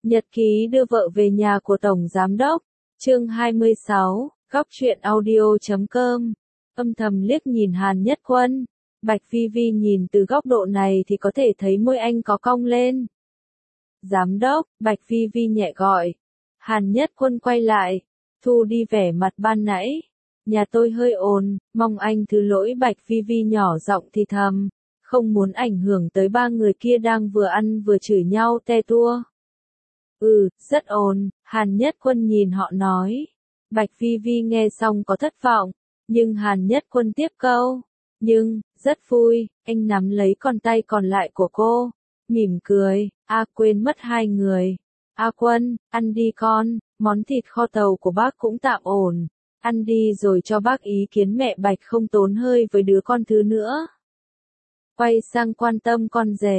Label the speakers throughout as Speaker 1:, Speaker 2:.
Speaker 1: Nhật ký đưa vợ về nhà của Tổng Giám đốc. Chương 26, Góc truyện audio.com. Âm thầm liếc nhìn Hàn Nhất Quân. Bạch Phi Vi nhìn từ góc độ này thì có thể thấy môi anh có cong lên. Giám đốc, Bạch Phi Vi nhẹ gọi. Hàn Nhất Quân quay lại, thu đi vẻ mặt ban nãy. Nhà tôi hơi ồn, mong anh thứ lỗi. Bạch Phi Vi nhỏ giọng thì thầm, không muốn ảnh hưởng tới ba người kia đang vừa ăn vừa chửi nhau te tua. Rất ồn, Hàn Nhất Quân nhìn họ nói. Bạch Phi Vi nghe xong có thất vọng, nhưng Hàn Nhất Quân tiếp câu. Nhưng, rất vui, anh nắm lấy con tay còn lại của cô, mỉm cười, quên mất hai người. Quân, ăn đi con, món thịt kho tàu của bác cũng tạm ổn. Ăn đi rồi cho bác ý kiến mẹ Bạch không tốn hơi với đứa con thứ nữa. Quay sang quan tâm con rể.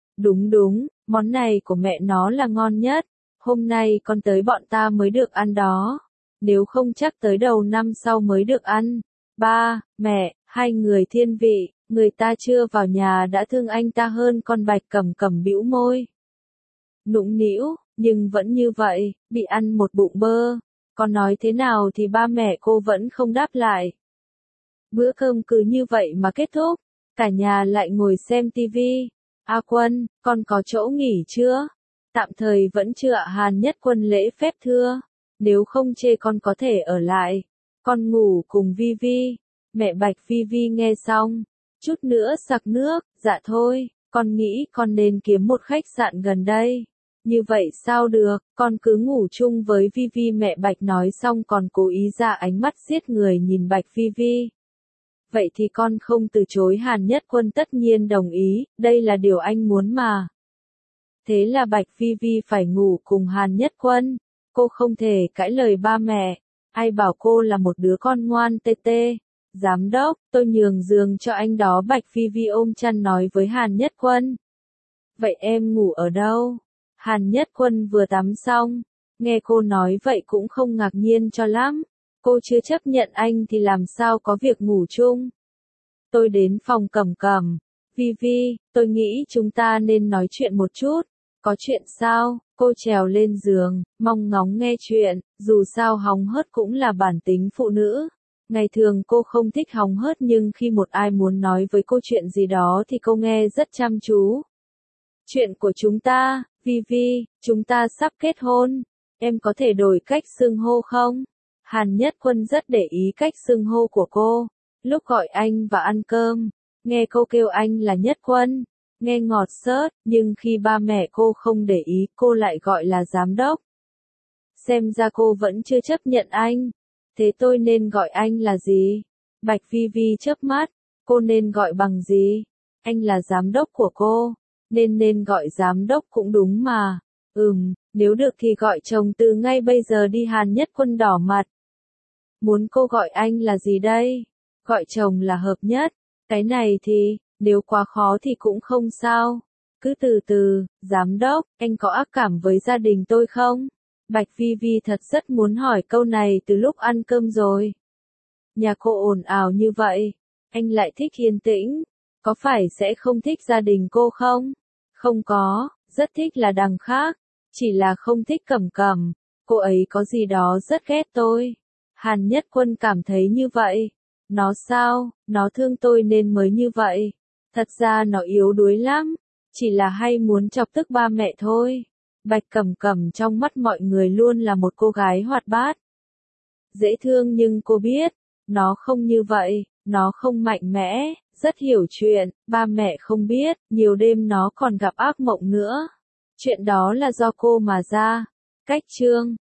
Speaker 1: Đúng, món này của mẹ nó là ngon nhất. Hôm nay con tới bọn ta mới được ăn đó. Nếu không chắc tới đầu năm sau mới được ăn. Ba, mẹ, hai người thiên vị, người ta chưa vào nhà đã thương anh ta hơn. Con Bạch cầm bĩu môi. Nũng nĩu, nhưng vẫn như vậy, bị ăn một bụng bơ. Con nói thế nào thì ba mẹ cô vẫn không đáp lại. Bữa cơm cứ như vậy mà kết thúc. Cả nhà lại ngồi xem tivi. Quân, con có chỗ nghỉ chưa? Tạm thời vẫn chưa ạ. Hàn Nhất Quân lễ phép thưa. Nếu không chê con có thể ở lại. Con ngủ cùng Vi Vi. Mẹ Bạch Phi Vi nghe xong. Chút nữa sặc nước. Dạ thôi, con nghĩ con nên kiếm một khách sạn gần đây. Như vậy sao được, con cứ ngủ chung với Vi Vi. Mẹ Bạch nói xong còn cố ý ra ánh mắt giết người nhìn Bạch Phi Vi. Vậy thì con không từ chối. Hàn Nhất Quân tất nhiên đồng ý, đây là điều anh muốn mà. Thế là Bạch Phi Vi phải ngủ cùng Hàn Nhất Quân. Cô không thể cãi lời ba mẹ. Ai bảo cô là một đứa con ngoan tê tê. Giám đốc, tôi nhường giường cho anh đó. Bạch Phi Vi ôm chăn nói với Hàn Nhất Quân. Vậy em ngủ ở đâu? Hàn Nhất Quân vừa tắm xong. Nghe cô nói vậy cũng không ngạc nhiên cho lắm. Cô chưa chấp nhận anh thì làm sao có việc ngủ chung. Tôi đến phòng Cẩm. Vi Vi, tôi nghĩ chúng ta nên nói chuyện một chút. Có chuyện sao? Cô trèo lên giường, mong ngóng nghe chuyện, dù sao hóng hớt cũng là bản tính phụ nữ. Ngày thường cô không thích hóng hớt nhưng khi một ai muốn nói với cô chuyện gì đó thì cô nghe rất chăm chú. Chuyện của chúng ta, Vi Vi, chúng ta sắp kết hôn. Em có thể đổi cách xưng hô không? Hàn Nhất Quân rất để ý cách xưng hô của cô. Lúc gọi anh và ăn cơm, nghe cô kêu anh là Nhất Quân. Nghe ngọt xớt, nhưng khi ba mẹ cô không để ý cô lại gọi là giám đốc. Xem ra cô vẫn chưa chấp nhận anh. Thế tôi nên gọi anh là gì? Bạch Phi Vi chớp mắt, cô nên gọi bằng gì? Anh là giám đốc của cô, nên gọi giám đốc cũng đúng mà. Nếu được thì gọi chồng từ ngay bây giờ đi. Hàn Nhất Quân đỏ mặt. Muốn cô gọi anh là gì đây? Gọi chồng là hợp nhất. Cái này thì, nếu quá khó thì cũng không sao. Cứ từ từ, giám đốc, anh có ác cảm với gia đình tôi không? Bạch Phi Vi thật rất muốn hỏi câu này từ lúc ăn cơm rồi. Nhà cô ồn ào như vậy, anh lại thích yên tĩnh. Có phải sẽ không thích gia đình cô không? Không có, rất thích là đằng khác. Chỉ là không thích Cẩm. Cô ấy có gì đó rất ghét tôi. Hàn Nhất Quân cảm thấy như vậy. Nó sao, nó thương tôi nên mới như vậy. Thật ra nó yếu đuối lắm. Chỉ là hay muốn chọc tức ba mẹ thôi. Bạch Cẩm trong mắt mọi người luôn là một cô gái hoạt bát. Dễ thương nhưng cô biết, nó không như vậy, nó không mạnh mẽ, rất hiểu chuyện, ba mẹ không biết, nhiều đêm nó còn gặp ác mộng nữa. Chuyện đó là do cô mà ra. Cách chương